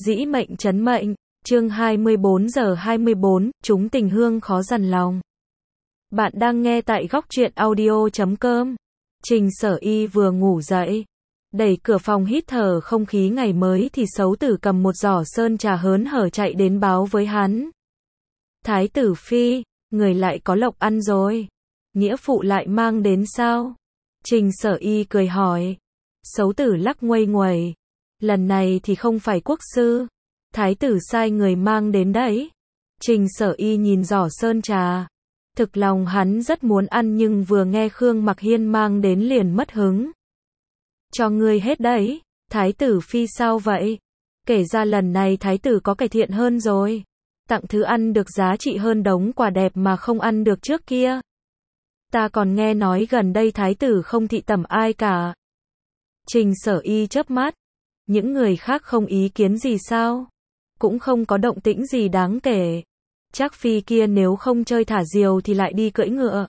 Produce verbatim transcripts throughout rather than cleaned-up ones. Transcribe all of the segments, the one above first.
Dĩ mệnh trấn mệnh, chương hai mươi bốn giờ hai mươi bốn, chúng tình hương khó dằn lòng. Bạn đang nghe tại góc truyện audio chấm com. Trình Sở Y vừa ngủ dậy, đẩy cửa phòng hít thở không khí ngày mới thì Xấu Tử cầm một giỏ sơn trà hớn hở chạy đến báo với hắn. Thái tử phi, người lại có lộc ăn rồi. Nghĩa phụ lại mang đến sao? Trình Sở Y cười hỏi. Xấu Tử lắc nguây nguẩy. Lần này thì không phải quốc sư. Thái tử sai người mang đến đấy. Trình Sở Y nhìn giỏ sơn trà. Thực lòng hắn rất muốn ăn nhưng vừa nghe Khương Mặc Hiên mang đến liền mất hứng. Cho ngươi hết đấy. Thái tử phi sao vậy? Kể ra lần này thái tử có cải thiện hơn rồi. Tặng thứ ăn được giá trị hơn đống quà đẹp mà không ăn được trước kia. Ta còn nghe nói gần đây thái tử không thị tẩm ai cả. Trình Sở Y chớp mắt. Những người khác không ý kiến gì sao? Cũng không có động tĩnh gì đáng kể. Chắc phi kia nếu không chơi thả diều thì lại đi cưỡi ngựa.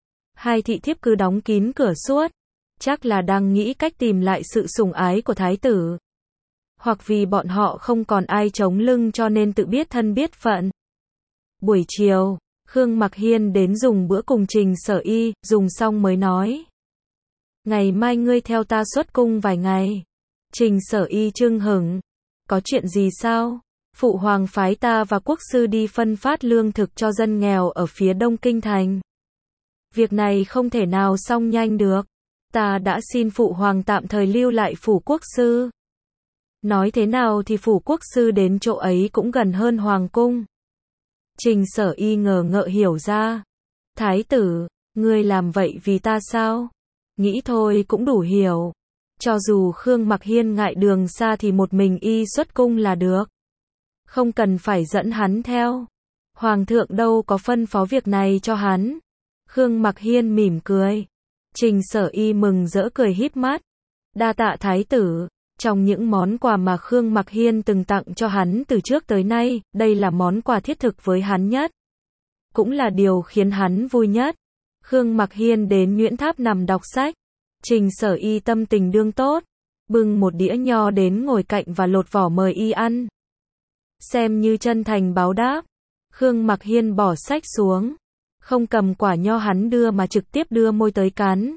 Hai thị thiếp cứ đóng kín cửa suốt. Chắc là đang nghĩ cách tìm lại sự sủng ái của thái tử. Hoặc vì bọn họ không còn ai chống lưng cho nên tự biết thân biết phận. Buổi chiều, Khương Mặc Hiên đến dùng bữa cùng Trình Sở Y, dùng xong mới nói. Ngày mai ngươi theo ta xuất cung vài ngày. Trình Sở Y chưng hửng. Có chuyện gì sao? Phụ hoàng phái ta và quốc sư đi phân phát lương thực cho dân nghèo ở phía đông kinh thành. Việc này không thể nào xong nhanh được. Ta đã xin phụ hoàng tạm thời lưu lại phủ quốc sư. Nói thế nào thì phủ quốc sư đến chỗ ấy cũng gần hơn hoàng cung. Trình Sở Y ngờ ngợ hiểu ra. Thái tử, ngươi làm vậy vì ta sao? Nghĩ thôi cũng đủ hiểu. Cho dù Khương Mặc Hiên ngại đường xa thì một mình y xuất cung là được. Không cần phải dẫn hắn theo. Hoàng thượng đâu có phân phó việc này cho hắn. Khương Mặc Hiên mỉm cười. Trình Sở Y mừng rỡ cười híp mắt. Đa tạ thái tử. Trong những món quà mà Khương Mặc Hiên từng tặng cho hắn từ trước tới nay, đây là món quà thiết thực với hắn nhất. Cũng là điều khiến hắn vui nhất. Khương Mặc Hiên đến Nguyễn Tháp nằm đọc sách. Trình Sở Y tâm tình đương tốt. Bưng một đĩa nho đến ngồi cạnh và lột vỏ mời y ăn. Xem như chân thành báo đáp. Khương Mặc Hiên bỏ sách xuống. Không cầm quả nho hắn đưa mà trực tiếp đưa môi tới cắn.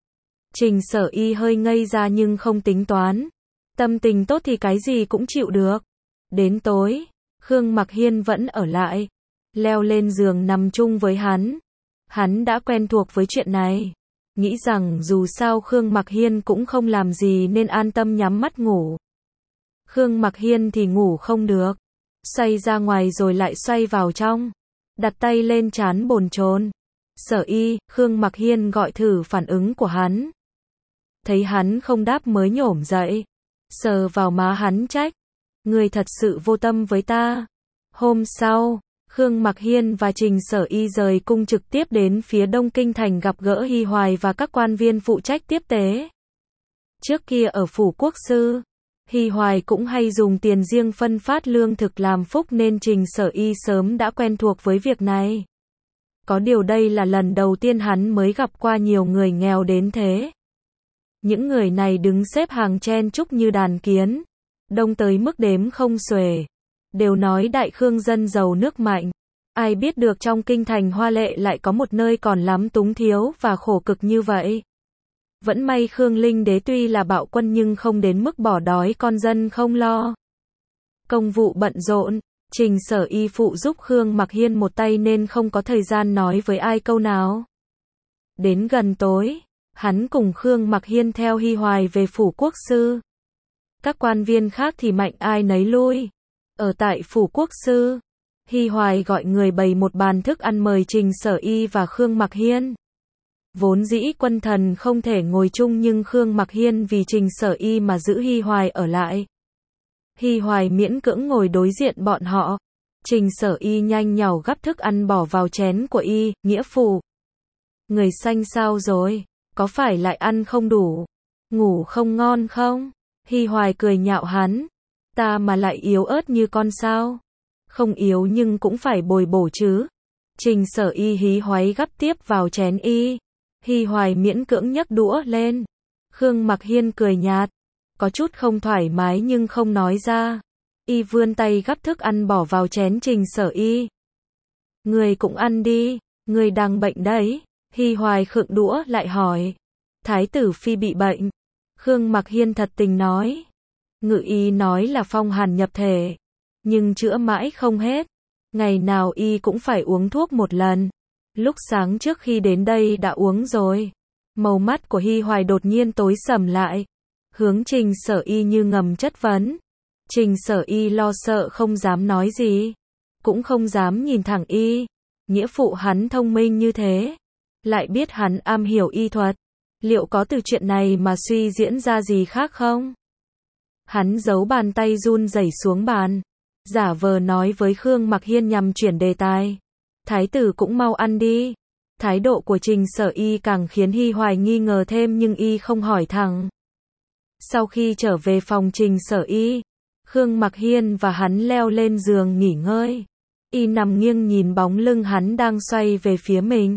Trình Sở Y hơi ngây ra nhưng không tính toán. Tâm tình tốt thì cái gì cũng chịu được. Đến tối, Khương Mặc Hiên vẫn ở lại. Leo lên giường nằm chung với hắn. Hắn đã quen thuộc với chuyện này. Nghĩ rằng dù sao Khương Mặc Hiên cũng không làm gì nên an tâm nhắm mắt ngủ. Khương Mặc Hiên thì ngủ không được. Xoay ra ngoài rồi lại xoay vào trong. Đặt tay lên trán bồn chồn. Sở Y, Khương Mặc Hiên gọi thử phản ứng của hắn. Thấy hắn không đáp mới nhổm dậy. Sờ vào má hắn trách. Người thật sự vô tâm với ta. Hôm sau, Khương Mặc Hiên và Trình Sở Y rời cung trực tiếp đến phía đông kinh thành gặp gỡ Hi Hoài và các quan viên phụ trách tiếp tế. Trước kia ở phủ quốc sư, Hi Hoài cũng hay dùng tiền riêng phân phát lương thực làm phúc nên Trình Sở Y sớm đã quen thuộc với việc này. Có điều đây là lần đầu tiên hắn mới gặp qua nhiều người nghèo đến thế. Những người này đứng xếp hàng chen chúc như đàn kiến, đông tới mức đếm không xuể. Đều nói Đại Khương dân giàu nước mạnh. Ai biết được trong kinh thành hoa lệ lại có một nơi còn lắm túng thiếu và khổ cực như vậy. Vẫn may Khương Linh Đế tuy là bạo quân nhưng không đến mức bỏ đói con dân không lo. Công vụ bận rộn, Trình Sở Y phụ giúp Khương Mặc Hiên một tay nên không có thời gian nói với ai câu nào. Đến gần tối, hắn cùng Khương Mặc Hiên theo Hi Hoài về phủ quốc sư. Các quan viên khác thì mạnh ai nấy lui. Ở tại phủ quốc sư, Hi Hoài gọi người bày một bàn thức ăn mời Trình Sở Y và Khương Mặc Hiên. Vốn dĩ quân thần không thể ngồi chung nhưng Khương Mặc Hiên vì Trình Sở Y mà giữ Hi Hoài ở lại. Hi Hoài miễn cưỡng ngồi đối diện bọn họ. Trình Sở Y nhanh nhảu gắp thức ăn bỏ vào chén của y, nghĩa phụ. Người xanh sao rồi? Có phải lại ăn không đủ? Ngủ không ngon không? Hi Hoài cười nhạo hắn. Ta mà lại yếu ớt như con sao? Không yếu nhưng cũng phải bồi bổ chứ. Trình Sở Y hí hoáy gắp tiếp vào chén y. Hi Hoài miễn cưỡng nhấc đũa lên. Khương Mặc Hiên cười nhạt. Có chút không thoải mái nhưng không nói ra. Y vươn tay gắp thức ăn bỏ vào chén Trình Sở Y. Người cũng ăn đi, người đang bệnh đấy. Hi Hoài khựng đũa lại hỏi. Thái tử phi bị bệnh. Khương Mặc Hiên thật tình nói. Ngự y nói là phong hàn nhập thể, nhưng chữa mãi không hết. Ngày nào y cũng phải uống thuốc một lần. Lúc sáng trước khi đến đây đã uống rồi. Màu mắt của Hi Hoài đột nhiên tối sầm lại. Hướng Trình Sở Y như ngầm chất vấn. Trình Sở Y lo sợ không dám nói gì. Cũng không dám nhìn thẳng y. Nghĩa phụ hắn thông minh như thế. Lại biết hắn am hiểu y thuật. Liệu có từ chuyện này mà suy diễn ra gì khác không? Hắn giấu bàn tay run rẩy xuống bàn. Giả vờ nói với Khương Mặc Hiên nhằm chuyển đề tài. Thái tử cũng mau ăn đi. Thái độ của Trình Sở Y càng khiến Hi Hoài nghi ngờ thêm nhưng y không hỏi thẳng. Sau khi trở về phòng Trình Sở Y, Khương Mặc Hiên và hắn leo lên giường nghỉ ngơi. Y nằm nghiêng nhìn bóng lưng hắn đang xoay về phía mình.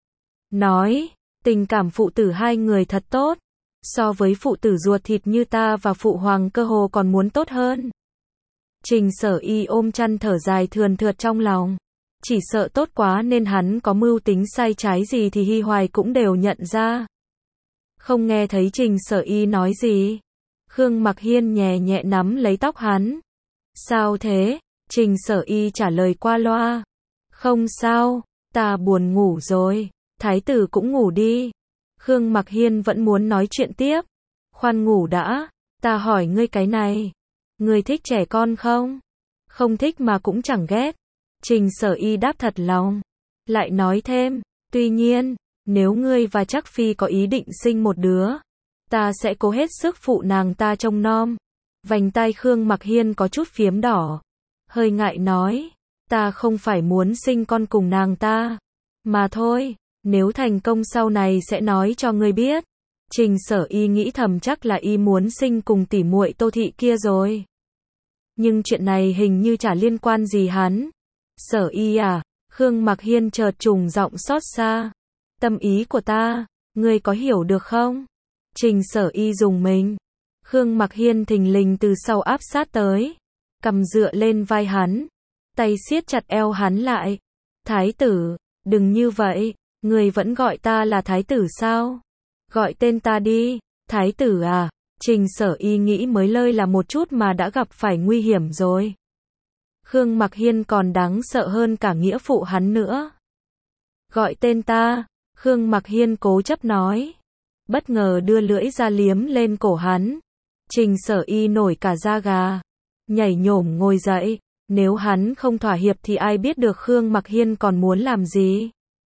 Nói, tình cảm phụ tử hai người thật tốt. So với phụ tử ruột thịt như ta và phụ hoàng cơ hồ còn muốn tốt hơn. Trình Sở Y ôm chăn thở dài thườn thượt trong lòng. Chỉ sợ tốt quá nên hắn có mưu tính sai trái gì thì Hi Hoài cũng đều nhận ra. Không nghe thấy Trình Sở Y nói gì. Khương Mặc Hiên nhẹ nhẹ nắm lấy tóc hắn. Sao thế? Trình Sở Y trả lời qua loa. Không sao, ta buồn ngủ rồi. Thái tử cũng ngủ đi. Khương Mặc Hiên vẫn muốn nói chuyện tiếp. Khoan ngủ đã, ta hỏi ngươi cái này. Ngươi thích trẻ con không? Không thích mà cũng chẳng ghét. Trình Sở Y đáp thật lòng. Lại nói thêm, tuy nhiên, nếu ngươi và Trác Phi có ý định sinh một đứa, ta sẽ cố hết sức phụ nàng ta trông nom. Vành tai Khương Mặc Hiên có chút phiếm đỏ. Hơi ngại nói, ta không phải muốn sinh con cùng nàng ta. Mà thôi, nếu thành công sau này sẽ nói cho ngươi biết. Trình Sở Y nghĩ thầm chắc là y muốn sinh cùng tỉ muội Tô Thị kia rồi. Nhưng chuyện này hình như chả liên quan gì hắn. Sở Y à, Khương Mặc Hiên chợt trùng giọng xót xa. Tâm ý của ta, ngươi có hiểu được không? Trình Sở Y dùng mình. Khương Mặc Hiên thình lình từ sau áp sát tới. Cầm dựa lên vai hắn. Tay siết chặt eo hắn lại. Thái tử, đừng như vậy. Ngươi vẫn gọi ta là thái tử sao? Gọi tên ta đi. Thái tử à? Trình Sở Y nghĩ mới lơi là một chút mà đã gặp phải nguy hiểm rồi. Khương Mặc Hiên còn đáng sợ hơn cả nghĩa phụ hắn nữa. Gọi tên ta. Khương Mặc Hiên cố chấp nói. Bất ngờ đưa lưỡi ra liếm lên cổ hắn. Trình Sở Y nổi cả da gà. Nhảy nhổm ngồi dậy. Nếu hắn không thỏa hiệp thì ai biết được Khương Mặc Hiên còn muốn làm gì.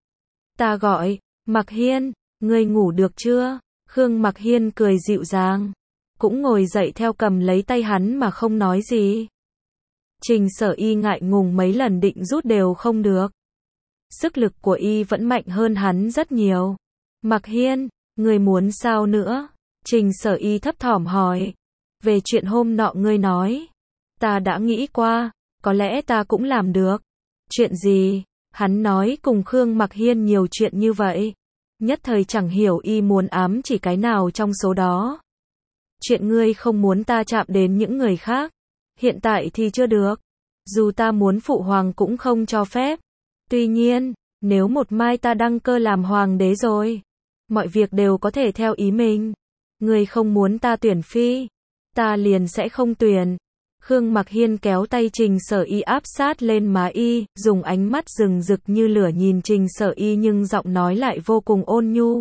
Ta gọi, Mặc Hiên, ngươi ngủ được chưa? Khương Mặc Hiên cười dịu dàng. Cũng ngồi dậy theo cầm lấy tay hắn mà không nói gì. Trình Sở Y ngại ngùng mấy lần định rút đều không được. Sức lực của y vẫn mạnh hơn hắn rất nhiều. Mặc Hiên, ngươi muốn sao nữa? Trình Sở Y thấp thỏm hỏi. Về chuyện hôm nọ ngươi nói. Ta đã nghĩ qua, có lẽ ta cũng làm được. Chuyện gì? Hắn nói cùng Khương Mặc Hiên nhiều chuyện như vậy. Nhất thời chẳng hiểu y muốn ám chỉ cái nào trong số đó. Chuyện ngươi không muốn ta chạm đến những người khác. Hiện tại thì chưa được. Dù ta muốn phụ hoàng cũng không cho phép. Tuy nhiên, nếu một mai ta đăng cơ làm hoàng đế rồi, mọi việc đều có thể theo ý mình. Ngươi không muốn ta tuyển phi, ta liền sẽ không tuyển. Khương Mặc Hiên kéo tay Trình Sở Y áp sát lên má y, dùng ánh mắt rừng rực như lửa nhìn Trình Sở Y nhưng giọng nói lại vô cùng ôn nhu.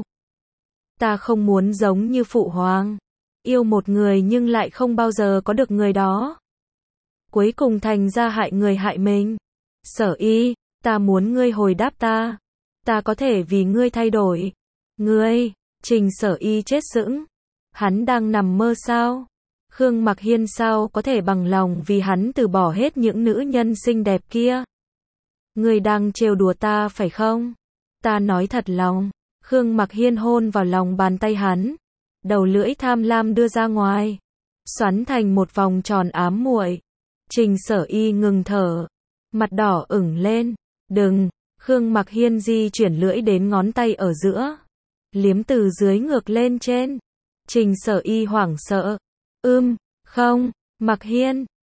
Ta không muốn giống như phụ hoàng, yêu một người nhưng lại không bao giờ có được người đó. Cuối cùng thành ra hại người hại mình. Sở Y, ta muốn ngươi hồi đáp ta. Ta có thể vì ngươi thay đổi. Ngươi, Trình Sở Y chết sững. Hắn đang nằm mơ sao? Khương Mặc Hiên sao có thể bằng lòng vì hắn từ bỏ hết những nữ nhân xinh đẹp kia? Ngươi đang trêu đùa ta phải không? Ta nói thật lòng. Khương Mặc Hiên hôn vào lòng bàn tay hắn. Đầu lưỡi tham lam đưa ra ngoài. Xoắn thành một vòng tròn ám muội. Trình Sở Y ngừng thở. Mặt đỏ ửng lên. Đừng. Khương Mặc Hiên di chuyển lưỡi đến ngón tay ở giữa. Liếm từ dưới ngược lên trên. Trình Sở Y hoảng sợ. Ưm, không, Mặc Hiên,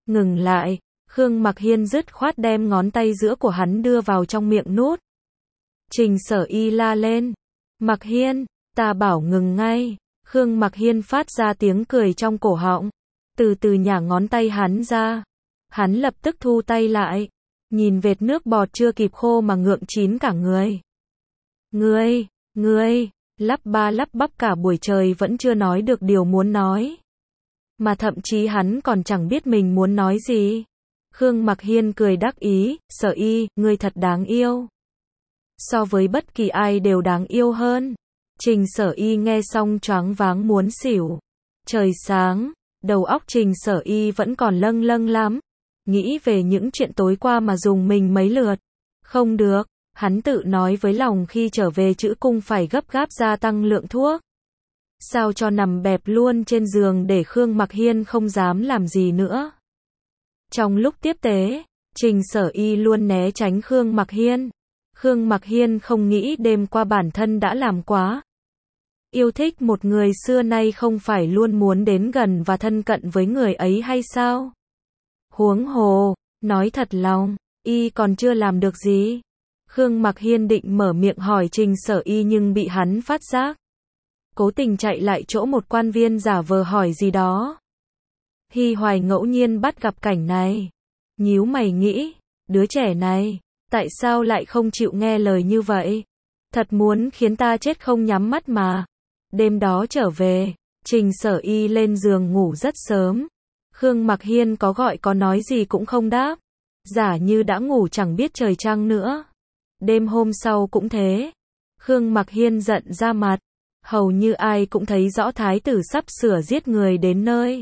Ngừng lại, Khương Mặc Hiên dứt khoát đem ngón tay giữa của hắn đưa vào trong miệng nuốt. Trình Sở Y la lên. Mặc Hiên, ta bảo ngừng ngay. Khương Mặc Hiên phát ra tiếng cười trong cổ họng. Từ từ nhả ngón tay hắn ra. Hắn lập tức thu tay lại. Nhìn vệt nước bọt chưa kịp khô mà ngượng chín cả người. Ngươi, ngươi, lắp ba lắp bắp cả buổi trời vẫn chưa nói được điều muốn nói. Mà thậm chí hắn còn chẳng biết mình muốn nói gì. Khương Mặc Hiên cười đắc ý, Sở Y, ngươi thật đáng yêu. So với bất kỳ ai đều đáng yêu hơn. Trình Sở Y nghe xong choáng váng muốn xỉu. Trời sáng, đầu óc Trình Sở Y vẫn còn lâng lâng lắm. Nghĩ về những chuyện tối qua mà dùng mình mấy lượt. Không được, hắn tự nói với lòng khi trở về Trữ Cung phải gấp gáp gia tăng lượng thuốc. Sao cho nằm bẹp luôn trên giường để Khương Mặc Hiên không dám làm gì nữa. Trong lúc tiếp tế, Trình Sở Y luôn né tránh Khương Mặc Hiên. Khương Mặc Hiên không nghĩ đêm qua bản thân đã làm quá. Yêu thích một người xưa nay không phải luôn muốn đến gần và thân cận với người ấy hay sao? Huống hồ, nói thật lòng, y còn chưa làm được gì. Khương Mặc Hiên định mở miệng hỏi Trình Sở Y nhưng bị hắn phát giác. Cố tình chạy lại chỗ một quan viên giả vờ hỏi gì đó. Hy Hoài ngẫu nhiên bắt gặp cảnh này. Nhíu mày nghĩ, đứa trẻ này, tại sao lại không chịu nghe lời như vậy? Thật muốn khiến ta chết không nhắm mắt mà. Đêm đó trở về, Trình Sở Y lên giường ngủ rất sớm. Khương Mặc Hiên có gọi có nói gì cũng không đáp. Giả như đã ngủ chẳng biết trời trăng nữa. Đêm hôm sau cũng thế. Khương Mặc Hiên giận ra mặt. Hầu như ai cũng thấy rõ thái tử sắp sửa giết người đến nơi.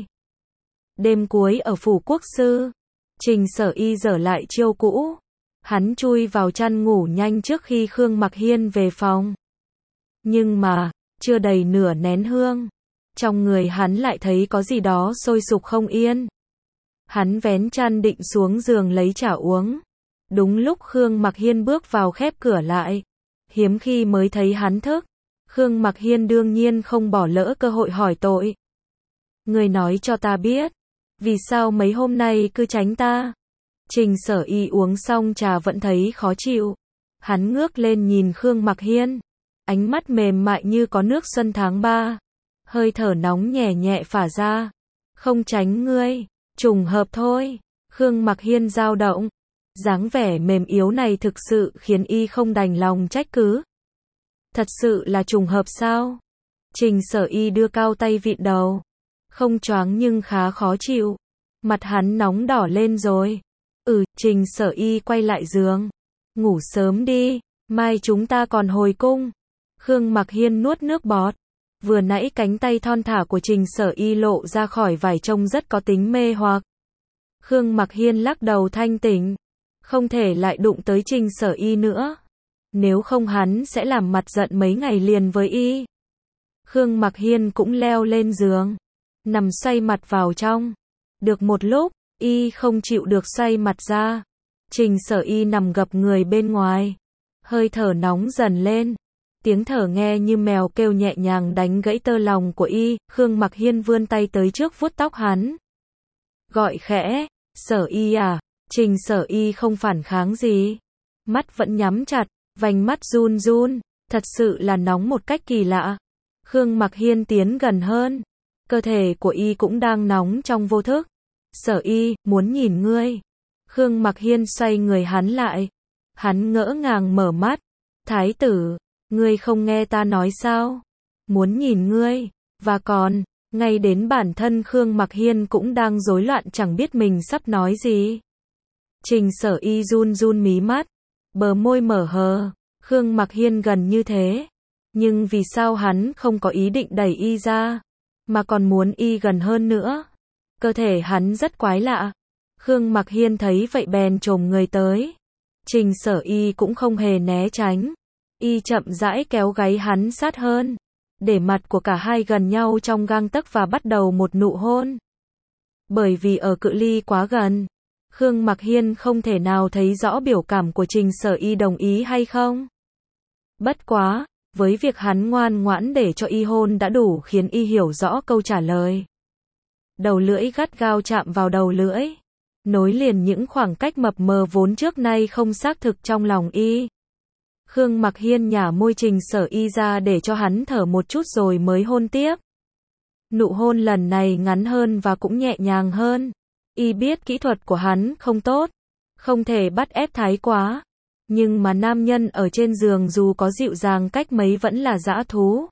Đêm cuối ở phủ quốc sư, Trình Sở Y dở lại chiêu cũ. Hắn chui vào chăn ngủ nhanh trước khi Khương Mặc Hiên về phòng. Nhưng mà, chưa đầy nửa nén hương, trong người hắn lại thấy có gì đó sôi sục không yên. Hắn vén chăn định xuống giường lấy trà uống. Đúng lúc Khương Mặc Hiên bước vào khép cửa lại. Hiếm khi mới thấy hắn thức. Khương Mặc Hiên đương nhiên không bỏ lỡ cơ hội hỏi tội. Ngươi nói cho ta biết, vì sao mấy hôm nay cứ tránh ta? Trình Sở Y uống xong trà vẫn thấy khó chịu. Hắn ngước lên nhìn Khương Mặc Hiên. Ánh mắt mềm mại như có nước xuân tháng ba. Hơi thở nóng nhẹ nhẹ phả ra. Không tránh ngươi, trùng hợp thôi. Khương Mặc Hiên dao động. Dáng vẻ mềm yếu này thực sự khiến y không đành lòng trách cứ. Thật sự là trùng hợp sao? Trình Sở Y đưa cao tay vịn đầu. Không choáng nhưng khá khó chịu. Mặt hắn nóng đỏ lên rồi. Ừ, Trình Sở Y quay lại giường. Ngủ sớm đi, mai chúng ta còn hồi cung. Khương Mặc Hiên nuốt nước bọt. Vừa nãy cánh tay thon thả của Trình Sở Y lộ ra khỏi vải trông rất có tính mê hoặc. Khương Mặc Hiên lắc đầu thanh tỉnh. Không thể lại đụng tới Trình Sở Y nữa. Nếu không hắn sẽ làm mặt giận mấy ngày liền với y. Khương Mặc Hiên cũng leo lên giường. Nằm xoay mặt vào trong. Được một lúc, y không chịu được xoay mặt ra. Trình Sở Y nằm gập người bên ngoài. Hơi thở nóng dần lên. Tiếng thở nghe như mèo kêu nhẹ nhàng đánh gãy tơ lòng của y. Khương Mặc Hiên vươn tay tới trước vuốt tóc hắn. Gọi khẽ, Sở Y à? Trình Sở Y không phản kháng gì. Mắt vẫn nhắm chặt, vành mắt run run. Thật sự là nóng một cách kỳ lạ. Khương Mặc Hiên tiến gần hơn. Cơ thể của y cũng đang nóng trong vô thức. Sở Y, muốn nhìn ngươi. Khương Mặc Hiên xoay người hắn lại. Hắn ngỡ ngàng mở mắt. Thái tử, ngươi không nghe ta nói sao? Muốn nhìn ngươi. Và còn, ngay đến bản thân Khương Mặc Hiên cũng đang rối loạn chẳng biết mình sắp nói gì. Trình Sở Y run run mí mắt. Bờ môi mở hờ. Khương Mặc Hiên gần như thế. Nhưng vì sao hắn không có ý định đẩy y ra, mà còn muốn y gần hơn nữa? Cơ thể hắn rất quái lạ. Khương Mặc Hiên thấy vậy bèn chồm người tới. Trình Sở Y cũng không hề né tránh. Y chậm rãi kéo gáy hắn sát hơn. Để mặt của cả hai gần nhau trong gang tấc và bắt đầu một nụ hôn. Bởi vì ở cự ly quá gần, Khương Mặc Hiên không thể nào thấy rõ biểu cảm của Trình Sở Y đồng ý hay không. Bất quá, với việc hắn ngoan ngoãn để cho y hôn đã đủ khiến y hiểu rõ câu trả lời. Đầu lưỡi gắt gao chạm vào đầu lưỡi. nối liền những khoảng cách mập mờ vốn trước nay không xác thực trong lòng y. Khương Mặc Hiên nhả môi Trình Sở Y ra để cho hắn thở một chút rồi mới hôn tiếp. Nụ hôn lần này ngắn hơn và cũng nhẹ nhàng hơn. Y biết kỹ thuật của hắn không tốt, không thể bắt ép thái quá. Nhưng mà nam nhân ở trên giường dù có dịu dàng cách mấy vẫn là dã thú.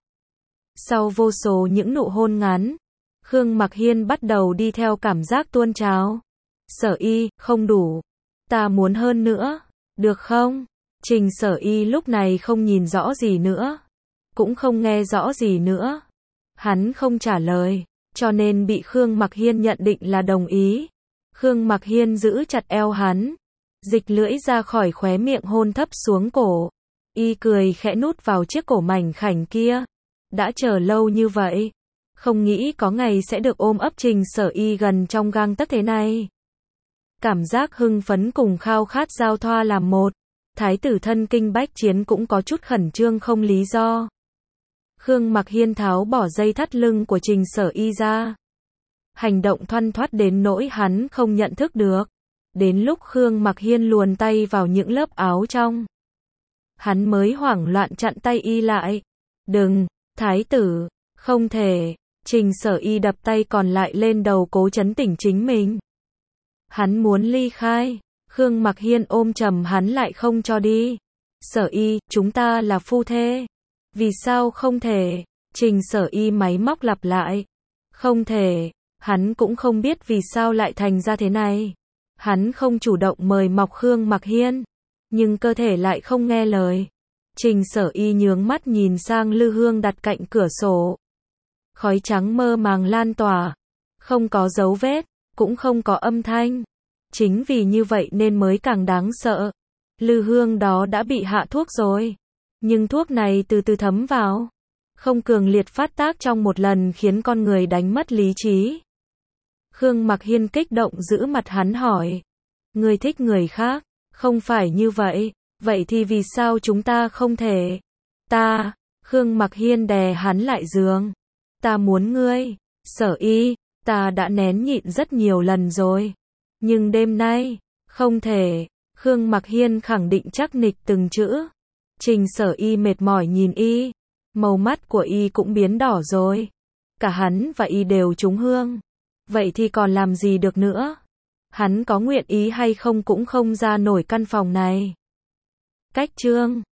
Sau vô số những nụ hôn ngắn, Khương Mặc Hiên bắt đầu đi theo cảm giác tuôn trào. Sở Y, không đủ. Ta muốn hơn nữa. Được không? Trình Sở Y lúc này không nhìn rõ gì nữa. Cũng không nghe rõ gì nữa. Hắn không trả lời, cho nên bị Khương Mặc Hiên nhận định là đồng ý. Khương Mặc Hiên giữ chặt eo hắn, dịch lưỡi ra khỏi khóe miệng hôn thấp xuống cổ. Y cười khẽ nút vào chiếc cổ mảnh khảnh kia. Đã chờ lâu như vậy, không nghĩ có ngày sẽ được ôm ấp Trình Sở Y gần trong gang tấc thế này. Cảm giác hưng phấn cùng khao khát giao thoa làm một. Thái tử thân kinh bách chiến cũng có chút khẩn trương không lý do. Khương Mặc Hiên tháo bỏ dây thắt lưng của Trình Sở Y ra. Hành động thoăn thoắt đến nỗi hắn không nhận thức được. Đến lúc Khương Mặc Hiên luồn tay vào những lớp áo trong, hắn mới hoảng loạn chặn tay y lại. Đừng, thái tử, không thể. Trình Sở Y đập tay còn lại lên đầu cố trấn tĩnh chính mình. Hắn muốn ly khai. Khương Mặc Hiên ôm chầm hắn lại không cho đi. Sở Y, chúng ta là phu thê. Vì sao không thể? Trình Sở Y máy móc lặp lại. Không thể. Hắn cũng không biết vì sao lại thành ra thế này. Hắn không chủ động mời mọc Khương Mặc Hiên, nhưng cơ thể lại không nghe lời. Trình Sở Y nhướng mắt nhìn sang lư hương đặt cạnh cửa sổ. Khói trắng mơ màng lan tỏa, không có dấu vết, cũng không có âm thanh. Chính vì như vậy nên mới càng đáng sợ. Lư hương đó đã bị hạ thuốc rồi, nhưng thuốc này từ từ thấm vào, không cường liệt phát tác trong một lần khiến con người đánh mất lý trí. Khương Mặc Hiên kích động giữ mặt hắn hỏi. Ngươi thích người khác, không phải như vậy, vậy thì vì sao chúng ta không thể? Ta, Khương Mặc Hiên đè hắn lại giường. Ta muốn ngươi, Sở Y, ta đã nén nhịn rất nhiều lần rồi. Nhưng đêm nay, không thể. Khương Mặc Hiên khẳng định chắc nịch từng chữ. Trình Sở Y mệt mỏi nhìn y, màu mắt của y cũng biến đỏ rồi. Cả hắn và y đều trúng hương. Vậy thì còn làm gì được nữa? Hắn có nguyện ý hay không cũng không ra nổi căn phòng này. Cách chương